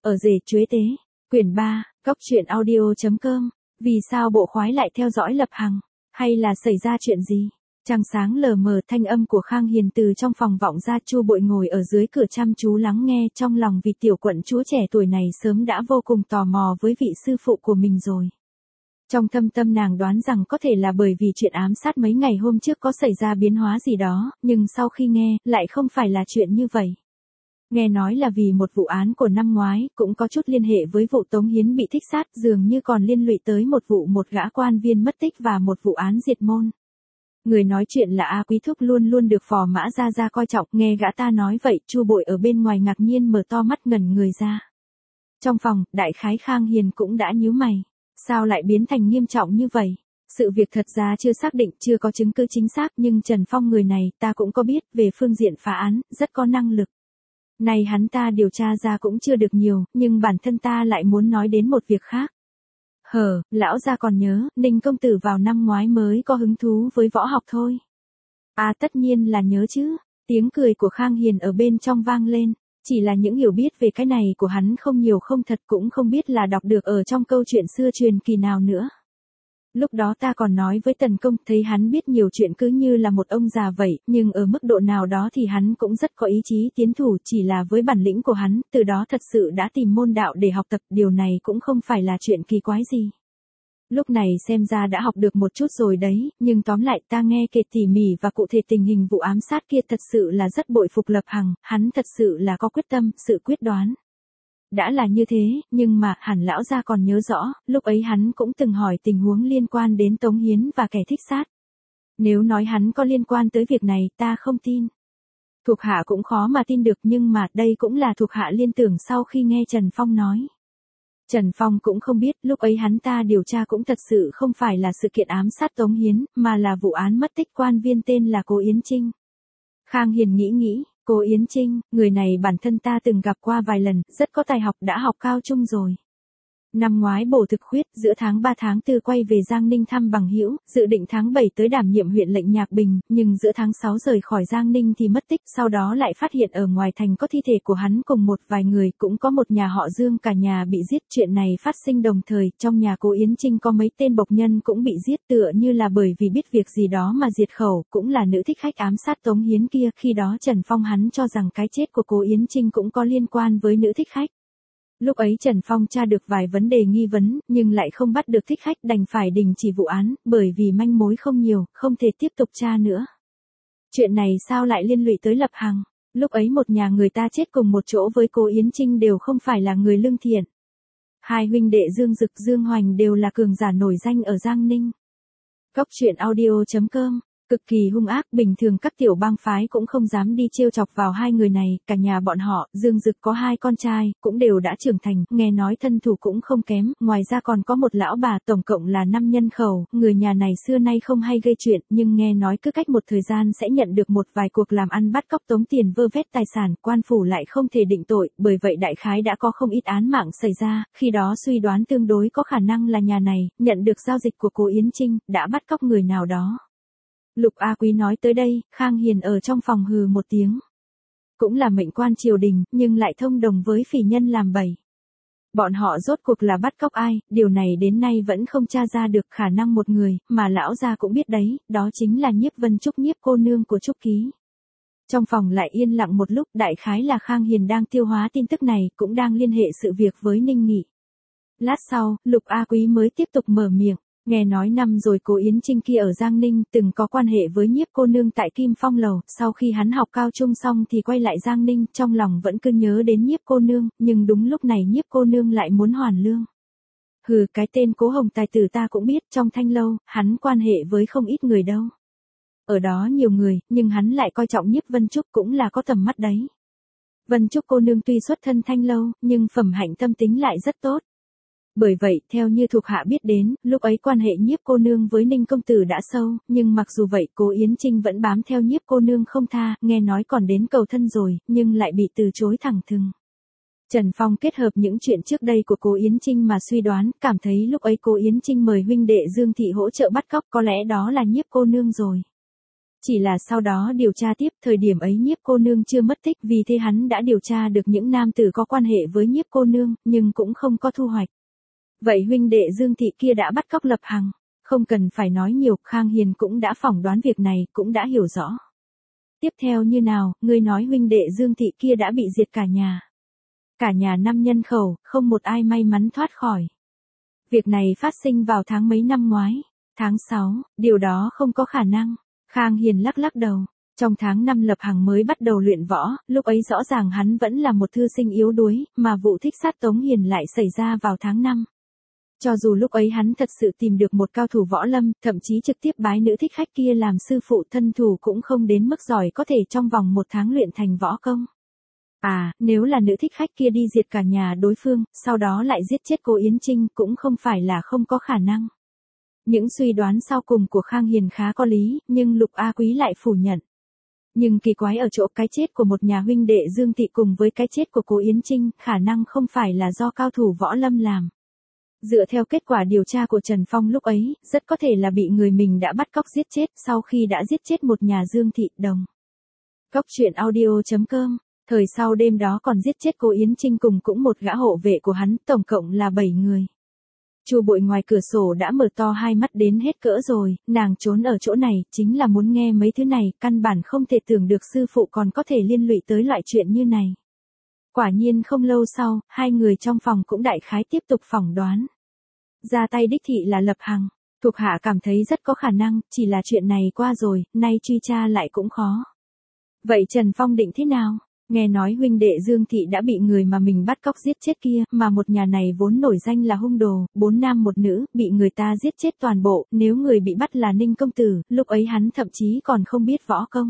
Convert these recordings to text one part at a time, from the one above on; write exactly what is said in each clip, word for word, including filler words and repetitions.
Ở rể chuế tế, quyển ba, góc truyện audio.com, vì sao bộ khoái lại theo dõi Lập Hằng, hay là xảy ra chuyện gì? Trăng sáng lờ mờ, thanh âm của Khang Hiền từ trong phòng vọng ra. Chu Bội ngồi ở dưới cửa chăm chú lắng nghe, trong lòng vì tiểu quận chúa trẻ tuổi này sớm đã vô cùng tò mò với vị sư phụ của mình rồi. Trong thâm tâm nàng đoán rằng có thể là bởi vì chuyện ám sát mấy ngày hôm trước có xảy ra biến hóa gì đó, nhưng sau khi nghe, lại không phải là chuyện như vậy. Nghe nói là vì một vụ án của năm ngoái, cũng có chút liên hệ với vụ Tống Hiến bị thích sát, dường như còn liên lụy tới một vụ một gã quan viên mất tích và một vụ án diệt môn. Người nói chuyện là A Quý Thúc luôn luôn được Phò Mã Gia Gia coi trọng, nghe gã ta nói vậy, Chu Bội ở bên ngoài ngạc nhiên mở to mắt ngẩn người ra. Trong phòng, đại khái Khang Hiền cũng đã nhíu mày. Sao lại biến thành nghiêm trọng như vậy? Sự việc thật ra chưa xác định, chưa có chứng cứ chính xác, nhưng Trần Phong người này ta cũng có biết, về phương diện phá án, rất có năng lực. Này hắn ta điều tra ra cũng chưa được nhiều, nhưng bản thân ta lại muốn nói đến một việc khác. Hờ, lão gia còn nhớ, Ninh công tử vào năm ngoái mới có hứng thú với võ học thôi. À tất nhiên là nhớ chứ, tiếng cười của Khang Hiền ở bên trong vang lên. Chỉ là những hiểu biết về cái này của hắn không nhiều không thật, cũng không biết là đọc được ở trong câu chuyện xưa truyền kỳ nào nữa. Lúc đó ta còn nói với Tần Công, thấy hắn biết nhiều chuyện cứ như là một ông già vậy, nhưng ở mức độ nào đó thì hắn cũng rất có ý chí tiến thủ, chỉ là với bản lĩnh của hắn, từ đó thật sự đã tìm môn đạo để học tập, điều này cũng không phải là chuyện kỳ quái gì. Lúc này xem ra đã học được một chút rồi đấy, nhưng tóm lại ta nghe kể tỉ mỉ và cụ thể tình hình vụ ám sát kia, thật sự là rất bội phục Lập Hằng, hắn thật sự là có quyết tâm, sự quyết đoán. Đã là như thế, nhưng mà hẳn lão gia còn nhớ rõ, lúc ấy hắn cũng từng hỏi tình huống liên quan đến Tống Hiến và kẻ thích sát. Nếu nói hắn có liên quan tới việc này, ta không tin. Thuộc hạ cũng khó mà tin được, nhưng mà đây cũng là thuộc hạ liên tưởng sau khi nghe Trần Phong nói. Trần Phong cũng không biết, lúc ấy hắn ta điều tra cũng thật sự không phải là sự kiện ám sát Tống Hiến, mà là vụ án mất tích quan viên tên là Cố Yến Trinh. Khang Hiền nghĩ nghĩ, Cố Yến Trinh, người này bản thân ta từng gặp qua vài lần, rất có tài học, đã học cao trung rồi. Năm ngoái bổ thực khuyết, giữa tháng ba tháng tư quay về Giang Ninh thăm bằng hữu, dự định tháng bảy tới đảm nhiệm huyện lệnh Nhạc Bình, nhưng giữa tháng sáu rời khỏi Giang Ninh thì mất tích, sau đó lại phát hiện ở ngoài thành có thi thể của hắn cùng một vài người, cũng có một nhà họ Dương cả nhà bị giết. Chuyện này phát sinh đồng thời, trong nhà Cố Yến Trinh có mấy tên bộc nhân cũng bị giết, tựa như là bởi vì biết việc gì đó mà diệt khẩu, cũng là nữ thích khách ám sát Tống Hiến kia. Khi đó Trần Phong hắn cho rằng cái chết của Cố Yến Trinh cũng có liên quan với nữ thích khách. Lúc ấy Trần Phong tra được vài vấn đề nghi vấn, nhưng lại không bắt được thích khách, đành phải đình chỉ vụ án, bởi vì manh mối không nhiều, không thể tiếp tục tra nữa. Chuyện này sao lại liên lụy tới Lập Hằng? Lúc ấy một nhà người ta chết cùng một chỗ với Cố Yến Trinh đều không phải là người lương thiện. Hai huynh đệ Dương Dực, Dương Hoành đều là cường giả nổi danh ở Giang Ninh. Góc truyện audio.com, cực kỳ hung ác, bình thường các tiểu bang phái cũng không dám đi trêu chọc vào hai người này, cả nhà bọn họ, Dương Dực có hai con trai, cũng đều đã trưởng thành, nghe nói thân thủ cũng không kém, ngoài ra còn có một lão bà, tổng cộng là năm nhân khẩu, người nhà này xưa nay không hay gây chuyện, nhưng nghe nói cứ cách một thời gian sẽ nhận được một vài cuộc làm ăn bắt cóc tống tiền vơ vét tài sản, quan phủ lại không thể định tội, bởi vậy đại khái đã có không ít án mạng xảy ra, khi đó suy đoán tương đối có khả năng là nhà này, nhận được giao dịch của Cố Yến Trinh, đã bắt cóc người nào đó. Lục A Quý nói tới đây, Khang Hiền ở trong phòng hừ một tiếng. Cũng là mệnh quan triều đình, nhưng lại thông đồng với phỉ nhân làm bậy. Bọn họ rốt cuộc là bắt cóc ai, điều này đến nay vẫn không tra ra được, khả năng một người, mà lão gia cũng biết đấy, đó chính là Nhiếp Vân Trúc, Nhiếp cô nương của Trúc Ký. Trong phòng lại yên lặng một lúc, đại khái là Khang Hiền đang tiêu hóa tin tức này, cũng đang liên hệ sự việc với Ninh Nghị. Lát sau, Lục A Quý mới tiếp tục mở miệng. Nghe nói năm rồi Cố Yến Trinh kia ở Giang Ninh từng có quan hệ với Nhiếp cô nương tại Kim Phong Lầu, sau khi hắn học cao trung xong thì quay lại Giang Ninh, trong lòng vẫn cứ nhớ đến Nhiếp cô nương, nhưng đúng lúc này Nhiếp cô nương lại muốn hoàn lương. Hừ, cái tên Cố Hồng tài tử ta cũng biết, trong Thanh Lâu, hắn quan hệ với không ít người đâu. Ở đó nhiều người, nhưng hắn lại coi trọng Nhiếp Vân Trúc, cũng là có tầm mắt đấy. Vân Trúc cô nương tuy xuất thân Thanh Lâu, nhưng phẩm hạnh tâm tính lại rất tốt. Bởi vậy, theo như thuộc hạ biết đến, lúc ấy quan hệ Nhiếp cô nương với Ninh công tử đã sâu, nhưng mặc dù vậy, Cố Yến Trinh vẫn bám theo Nhiếp cô nương không tha, nghe nói còn đến cầu thân rồi, nhưng lại bị từ chối thẳng thừng. Trần Phong kết hợp những chuyện trước đây của Cố Yến Trinh mà suy đoán, cảm thấy lúc ấy Cố Yến Trinh mời huynh đệ Dương Thị hỗ trợ bắt cóc, có lẽ đó là Nhiếp cô nương rồi. Chỉ là sau đó điều tra tiếp, thời điểm ấy Nhiếp cô nương chưa mất tích, vì thế hắn đã điều tra được những nam tử có quan hệ với Nhiếp cô nương, nhưng cũng không có thu hoạch. Vậy huynh đệ Dương Thị kia đã bắt cóc Lập Hằng. Không cần phải nói nhiều, Khang Hiền cũng đã phỏng đoán việc này, cũng đã hiểu rõ. Tiếp theo như nào, ngươi nói huynh đệ Dương Thị kia đã bị diệt cả nhà. Cả nhà năm nhân khẩu, không một ai may mắn thoát khỏi. Việc này phát sinh vào tháng mấy năm ngoái. Tháng sáu, điều đó không có khả năng. Khang Hiền lắc lắc đầu. Trong tháng năm Lập Hằng mới bắt đầu luyện võ, lúc ấy rõ ràng hắn vẫn là một thư sinh yếu đuối, mà vụ thích sát Tống Hiền lại xảy ra vào tháng năm. Cho dù lúc ấy hắn thật sự tìm được một cao thủ võ lâm, thậm chí trực tiếp bái nữ thích khách kia làm sư phụ, thân thủ cũng không đến mức giỏi có thể trong vòng một tháng luyện thành võ công. À, nếu là nữ thích khách kia đi diệt cả nhà đối phương, sau đó lại giết chết cô Yến Trinh cũng không phải là không có khả năng. Những suy đoán sau cùng của Khang Hiền khá có lý, nhưng Lục A Quý lại phủ nhận. Nhưng kỳ quái ở chỗ cái chết của một nhà huynh đệ Dương Thị cùng với cái chết của cô Yến Trinh, khả năng không phải là do cao thủ võ lâm làm. Dựa theo kết quả điều tra của Trần Phong lúc ấy, rất có thể là bị người mình đã bắt cóc giết chết sau khi đã giết chết một nhà Dương Thị đồng. Cốc truyện audio chấm com. Thời sau đêm đó còn giết chết cô Yến Trinh cùng cũng một gã hộ vệ của hắn, tổng cộng là bảy người. Chu Bội ngoài cửa sổ đã mở to hai mắt đến hết cỡ rồi, nàng trốn ở chỗ này, chính là muốn nghe mấy thứ này, căn bản không thể tưởng được sư phụ còn có thể liên lụy tới loại chuyện như này. Quả nhiên không lâu sau, hai người trong phòng cũng đại khái tiếp tục phỏng đoán. Ra tay đích thị là Lập Hằng, thuộc hạ cảm thấy rất có khả năng, chỉ là chuyện này qua rồi, nay truy tra lại cũng khó. Vậy Trần Phong định thế nào? Nghe nói huynh đệ Dương Thị đã bị người mà mình bắt cóc giết chết kia, mà một nhà này vốn nổi danh là hung đồ, bốn nam một nữ, bị người ta giết chết toàn bộ, nếu người bị bắt là Ninh công tử, lúc ấy hắn thậm chí còn không biết võ công.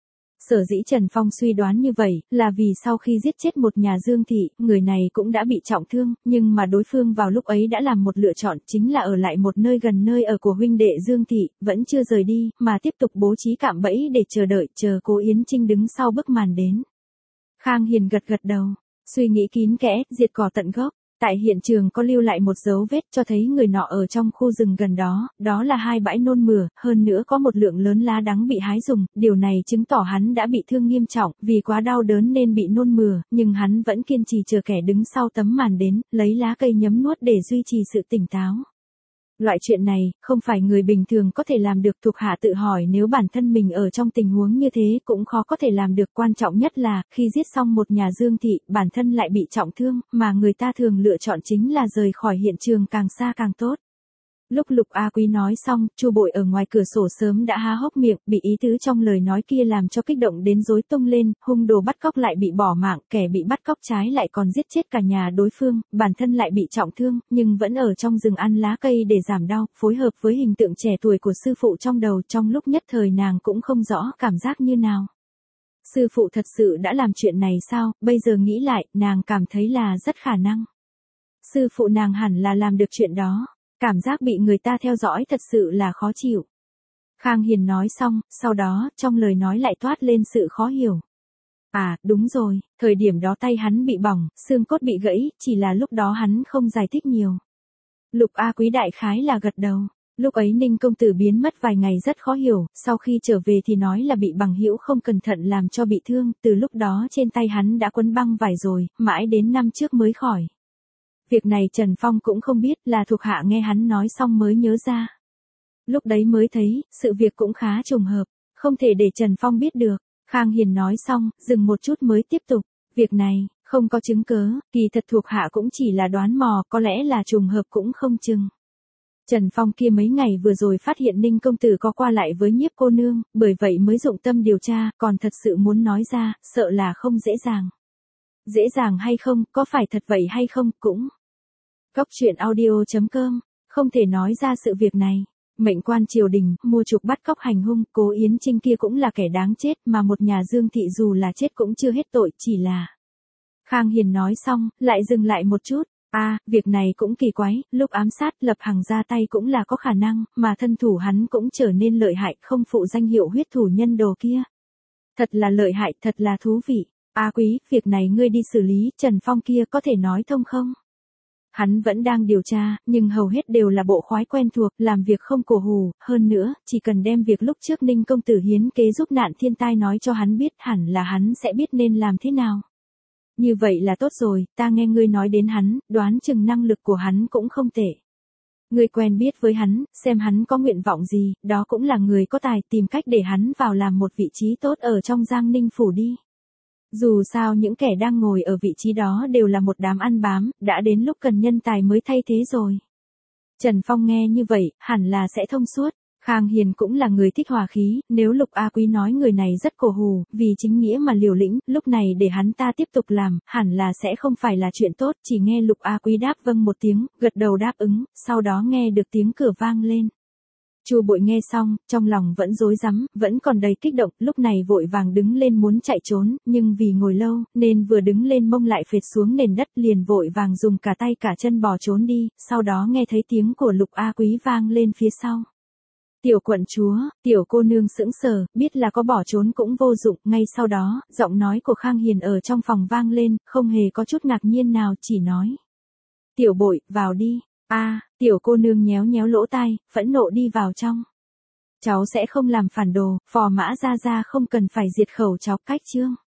Sở dĩ Trần Phong suy đoán như vậy, là vì sau khi giết chết một nhà Dương Thị, người này cũng đã bị trọng thương, nhưng mà đối phương vào lúc ấy đã làm một lựa chọn, chính là ở lại một nơi gần nơi ở của huynh đệ Dương Thị, vẫn chưa rời đi, mà tiếp tục bố trí cạm bẫy để chờ đợi, chờ cô Yến Trinh đứng sau bức màn đến. Khang Hiền gật gật đầu, suy nghĩ kín kẽ, diệt cỏ tận gốc. Tại hiện trường có lưu lại một dấu vết cho thấy người nọ ở trong khu rừng gần đó, đó là hai bãi nôn mửa, hơn nữa có một lượng lớn lá đắng bị hái dùng, điều này chứng tỏ hắn đã bị thương nghiêm trọng, vì quá đau đớn nên bị nôn mửa, nhưng hắn vẫn kiên trì chờ kẻ đứng sau tấm màn đến, lấy lá cây nhấm nuốt để duy trì sự tỉnh táo. Loại chuyện này, không phải người bình thường có thể làm được, thuộc hạ tự hỏi nếu bản thân mình ở trong tình huống như thế cũng khó có thể làm được, quan trọng nhất là, khi giết xong một nhà Dương Thị, bản thân lại bị trọng thương, mà người ta thường lựa chọn chính là rời khỏi hiện trường càng xa càng tốt. Lúc Lục A Quý nói xong, Chu Bội ở ngoài cửa sổ sớm đã há hốc miệng, bị ý tứ trong lời nói kia làm cho kích động đến rối tung lên, hung đồ bắt cóc lại bị bỏ mạng, kẻ bị bắt cóc trái lại còn giết chết cả nhà đối phương, bản thân lại bị trọng thương, nhưng vẫn ở trong rừng ăn lá cây để giảm đau, phối hợp với hình tượng trẻ tuổi của sư phụ trong đầu, trong lúc nhất thời nàng cũng không rõ cảm giác như nào. Sư phụ thật sự đã làm chuyện này sao? Bây giờ nghĩ lại, nàng cảm thấy là rất khả năng. Sư phụ nàng hẳn là làm được chuyện đó. Cảm giác bị người ta theo dõi thật sự là khó chịu. Khang Hiền nói xong, sau đó, trong lời nói lại toát lên sự khó hiểu. À, đúng rồi, thời điểm đó tay hắn bị bỏng, xương cốt bị gãy, chỉ là lúc đó hắn không giải thích nhiều. Lục A Quý đại khái là gật đầu. Lúc ấy Ninh công tử biến mất vài ngày rất khó hiểu, sau khi trở về thì nói là bị bằng hữu không cẩn thận làm cho bị thương, từ lúc đó trên tay hắn đã quấn băng vải rồi, mãi đến năm trước mới khỏi. Việc này Trần Phong cũng không biết, là thuộc hạ nghe hắn nói xong mới nhớ ra. Lúc đấy mới thấy, sự việc cũng khá trùng hợp, không thể để Trần Phong biết được. Khang Hiền nói xong, dừng một chút mới tiếp tục. Việc này, không có chứng cớ, kỳ thật thuộc hạ cũng chỉ là đoán mò, có lẽ là trùng hợp cũng không chừng. Trần Phong kia mấy ngày vừa rồi phát hiện Ninh công tử có qua lại với Nhiếp cô nương, bởi vậy mới dụng tâm điều tra, còn thật sự muốn nói ra, sợ là không dễ dàng. Dễ dàng hay không, có phải thật vậy hay không, cũng. Cốc truyện audio chấm com, không thể nói ra sự việc này. Mệnh quan triều đình, mua chuộc bắt cóc hành hung, cố Yến Trinh kia cũng là kẻ đáng chết, mà một nhà Dương Thị dù là chết cũng chưa hết tội, chỉ là. Khang Hiền nói xong, lại dừng lại một chút. À, việc này cũng kỳ quái, lúc ám sát Lập Hằng ra tay cũng là có khả năng, mà thân thủ hắn cũng trở nên lợi hại, không phụ danh hiệu huyết thủ nhân đồ kia. Thật là lợi hại, thật là thú vị. A Quý, việc này ngươi đi xử lý, Trần Phong kia có thể nói thông không? Hắn vẫn đang điều tra, nhưng hầu hết đều là bộ khoái quen thuộc, làm việc không cổ hủ, hơn nữa, chỉ cần đem việc lúc trước Ninh công tử hiến kế giúp nạn thiên tai nói cho hắn biết, hẳn là hắn sẽ biết nên làm thế nào. Như vậy là tốt rồi, ta nghe ngươi nói đến hắn, đoán chừng năng lực của hắn cũng không tệ. Ngươi quen biết với hắn, xem hắn có nguyện vọng gì, đó cũng là người có tài, tìm cách để hắn vào làm một vị trí tốt ở trong Giang Ninh phủ đi. Dù sao những kẻ đang ngồi ở vị trí đó đều là một đám ăn bám, đã đến lúc cần nhân tài mới thay thế rồi. Trần Phong nghe như vậy, hẳn là sẽ thông suốt. Khang Hiền cũng là người thích hòa khí, nếu Lục A Quý nói người này rất cổ hủ, vì chính nghĩa mà liều lĩnh, lúc này để hắn ta tiếp tục làm, hẳn là sẽ không phải là chuyện tốt, chỉ nghe Lục A Quý đáp vâng một tiếng, gật đầu đáp ứng, sau đó nghe được tiếng cửa vang lên. Chu Bội nghe xong, trong lòng vẫn rối rắm, vẫn còn đầy kích động, lúc này vội vàng đứng lên muốn chạy trốn, nhưng vì ngồi lâu, nên vừa đứng lên mông lại phệt xuống nền đất, liền vội vàng dùng cả tay cả chân bò trốn đi, sau đó nghe thấy tiếng của Lục A Quý vang lên phía sau. Tiểu quận chúa, tiểu cô nương sững sờ, biết là có bỏ trốn cũng vô dụng, ngay sau đó, giọng nói của Khang Hiền ở trong phòng vang lên, không hề có chút ngạc nhiên nào, chỉ nói. Tiểu Bội, vào đi. A, à, tiểu cô nương nhéo nhéo lỗ tai, phẫn nộ đi vào trong. Cháu sẽ không làm phản đồ, phò Mã gia gia không cần phải diệt khẩu cháu, cách chương.